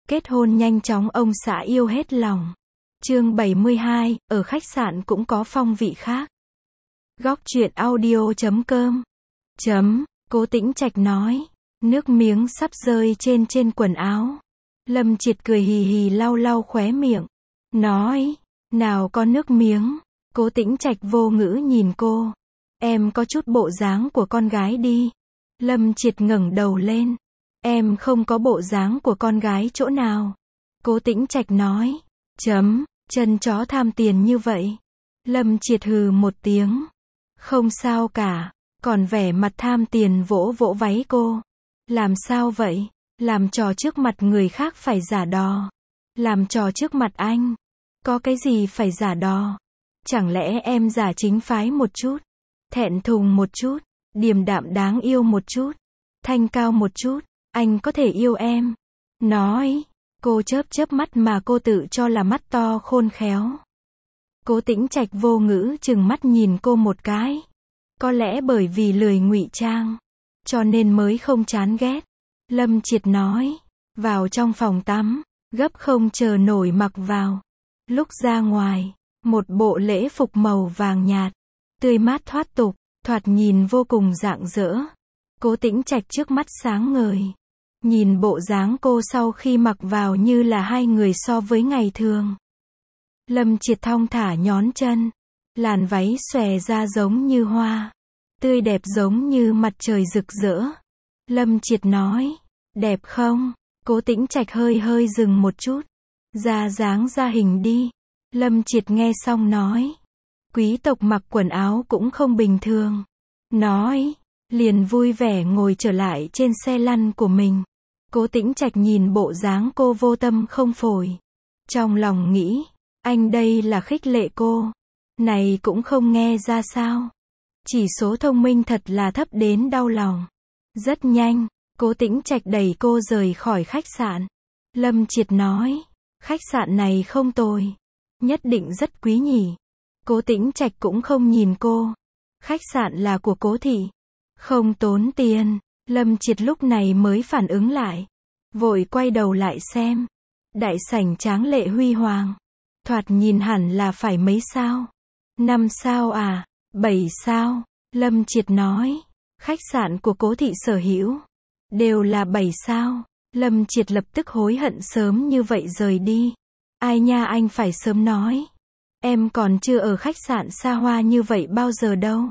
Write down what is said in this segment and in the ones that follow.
Kết hôn nhanh chóng ông xã yêu hết lòng. Chương 72, ở khách sạn cũng có phong vị khác. Góc truyện audio.com Cố Tĩnh Trạch nói. Nước miếng sắp rơi trên quần áo. Lâm Triệt cười hì hì lau lau khóe miệng. Nói. Nào có nước miếng. Cố Tĩnh Trạch vô ngữ nhìn cô. Em có chút bộ dáng của con gái đi. Lâm Triệt ngẩng đầu lên. Em không có bộ dáng của con gái chỗ nào. Cố Tĩnh Trạch nói. Chân chó tham tiền như vậy. Lâm Triệt hừ một tiếng. Không sao cả. Còn vẻ mặt tham tiền vỗ vỗ váy cô. Làm sao vậy? Làm trò trước mặt người khác phải giả đò. Làm trò trước mặt anh. Có cái gì phải giả đò? Chẳng lẽ em giả chính phái một chút? Thẹn thùng một chút? Điềm đạm đáng yêu một chút? Thanh cao một chút? Anh có thể yêu em. Nói. Cô chớp mắt mà cô tự cho là mắt to khôn khéo. Cố Tĩnh Trạch vô ngữ chừng mắt nhìn cô một cái. Có lẽ bởi vì lười ngụy trang, cho nên mới không chán ghét. Lâm Triệt nói. Vào trong phòng tắm. Gấp không chờ nổi mặc vào. Lúc ra ngoài. Một bộ lễ phục màu vàng nhạt. Tươi mát thoát tục. Thoạt nhìn vô cùng rạng rỡ. Cố Tĩnh Trạch trước mắt sáng ngời. Nhìn bộ dáng cô sau khi mặc vào như là hai người so với ngày thường. Lâm Triệt thong thả nhón chân. Làn váy xòe ra giống như hoa. Tươi đẹp giống như mặt trời rực rỡ. Lâm Triệt nói. Đẹp không? Cố Tĩnh Trạch hơi dừng một chút. Ra dáng ra hình đi. Lâm Triệt nghe xong nói. Quý tộc mặc quần áo cũng không bình thường. Nói. Liền vui vẻ ngồi trở lại trên xe lăn của mình. Cố Tĩnh Trạch nhìn bộ dáng cô vô tâm không phổi. Trong lòng nghĩ. Anh đây là khích lệ cô. Này cũng không nghe ra sao. Chỉ số thông minh thật là thấp đến đau lòng. Rất nhanh. Cố Tĩnh Trạch đẩy cô rời khỏi khách sạn. Lâm Triệt nói. Khách sạn này không tồi. Nhất định rất quý nhỉ. Cố Tĩnh Trạch cũng không nhìn cô. Khách sạn là của Cố thị. Không tốn tiền. Lâm Triệt lúc này mới phản ứng lại. Vội quay đầu lại xem. Đại sảnh tráng lệ huy hoàng. Thoạt nhìn hẳn là phải mấy sao. 5 sao à? 7 sao? Lâm Triệt nói. Khách sạn của Cố thị sở hữu. Đều là 7 sao. Lâm Triệt lập tức hối hận sớm như vậy rời đi. Ai nha, anh phải sớm nói. Em còn chưa ở khách sạn xa hoa như vậy bao giờ đâu.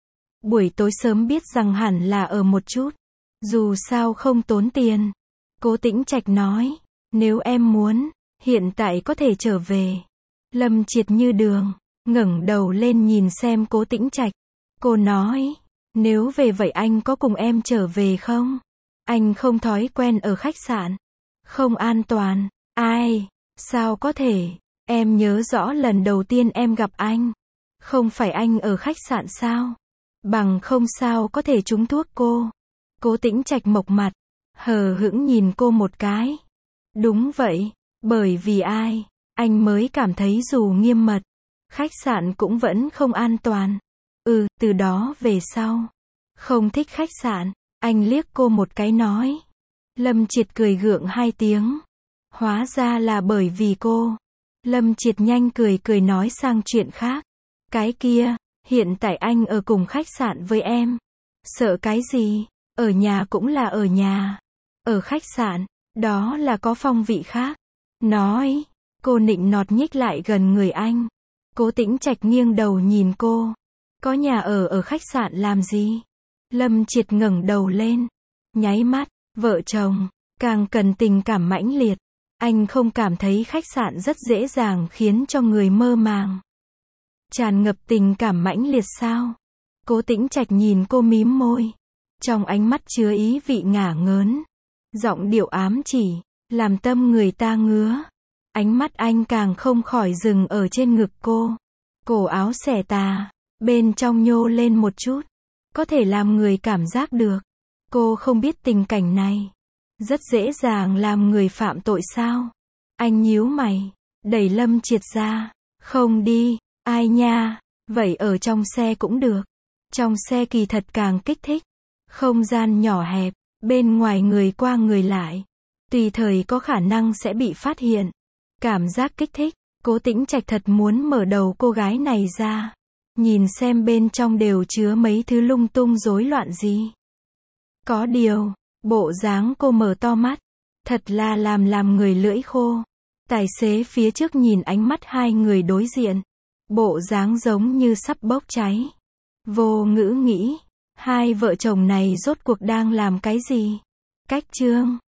Buổi tối sớm biết rằng hẳn là ở một chút. Dù sao không tốn tiền. Cố Tĩnh Trạch nói. Nếu em muốn, hiện tại có thể trở về. Lâm Triệt như đường, ngẩng đầu lên nhìn xem Cố Tĩnh Trạch. Cô nói. Nếu về vậy anh có cùng em trở về không? Anh không thói quen ở khách sạn. Không an toàn. Ai? Sao có thể? Em nhớ rõ lần đầu tiên em gặp anh. Không phải anh ở khách sạn sao? Bằng không sao có thể trúng thuốc cô. Cố Tĩnh Trạch mộc mặt. Hờ hững nhìn cô một cái. Đúng vậy. Bởi vì ai? Anh mới cảm thấy dù nghiêm mật. Khách sạn cũng vẫn không an toàn. Từ đó về sau. Không thích khách sạn. Anh liếc cô một cái nói. Lâm Triệt cười gượng 2 tiếng. Hóa ra là bởi vì cô. Lâm Triệt nhanh cười nói sang chuyện khác. Cái kia, hiện tại anh ở cùng khách sạn với em. Sợ cái gì? Ở nhà cũng là ở nhà. Ở khách sạn, đó là có phong vị khác. Nói. Cô nịnh nọt nhích lại gần người anh. Cố Tĩnh Trạch nghiêng đầu nhìn cô. Có nhà ở khách sạn làm gì? Lâm Triệt ngẩng đầu lên. Nháy mắt, vợ chồng, càng cần tình cảm mãnh liệt. Anh không cảm thấy khách sạn rất dễ dàng khiến cho người mơ màng. Tràn ngập tình cảm mãnh liệt sao? Cố Tĩnh Trạch nhìn cô mím môi. Trong ánh mắt chứa ý vị ngả ngớn. Giọng điệu ám chỉ, làm tâm người ta ngứa. Ánh mắt anh càng không khỏi dừng ở trên ngực cô. Cổ áo xẻ tà, bên trong nhô lên một chút. Có thể làm người cảm giác được. Cô không biết tình cảnh này. Rất dễ dàng làm người phạm tội sao? Anh nhíu mày, đẩy Lâm Triệt ra. Không đi, ai nha, vậy ở trong xe cũng được. Trong xe kỳ thật càng kích thích. Không gian nhỏ hẹp, bên ngoài người qua người lại. Tùy thời có khả năng sẽ bị phát hiện. Cảm giác kích thích, Cố Tĩnh Trạch thật muốn mở đầu cô gái này ra. Nhìn xem bên trong đều chứa mấy thứ lung tung rối loạn gì. Có điều, bộ dáng cô mở to mắt, thật là làm người lưỡi khô. Tài xế phía trước nhìn ánh mắt hai người đối diện, bộ dáng giống như sắp bốc cháy. Vô ngữ nghĩ, hai vợ chồng này rốt cuộc đang làm cái gì? Cách chương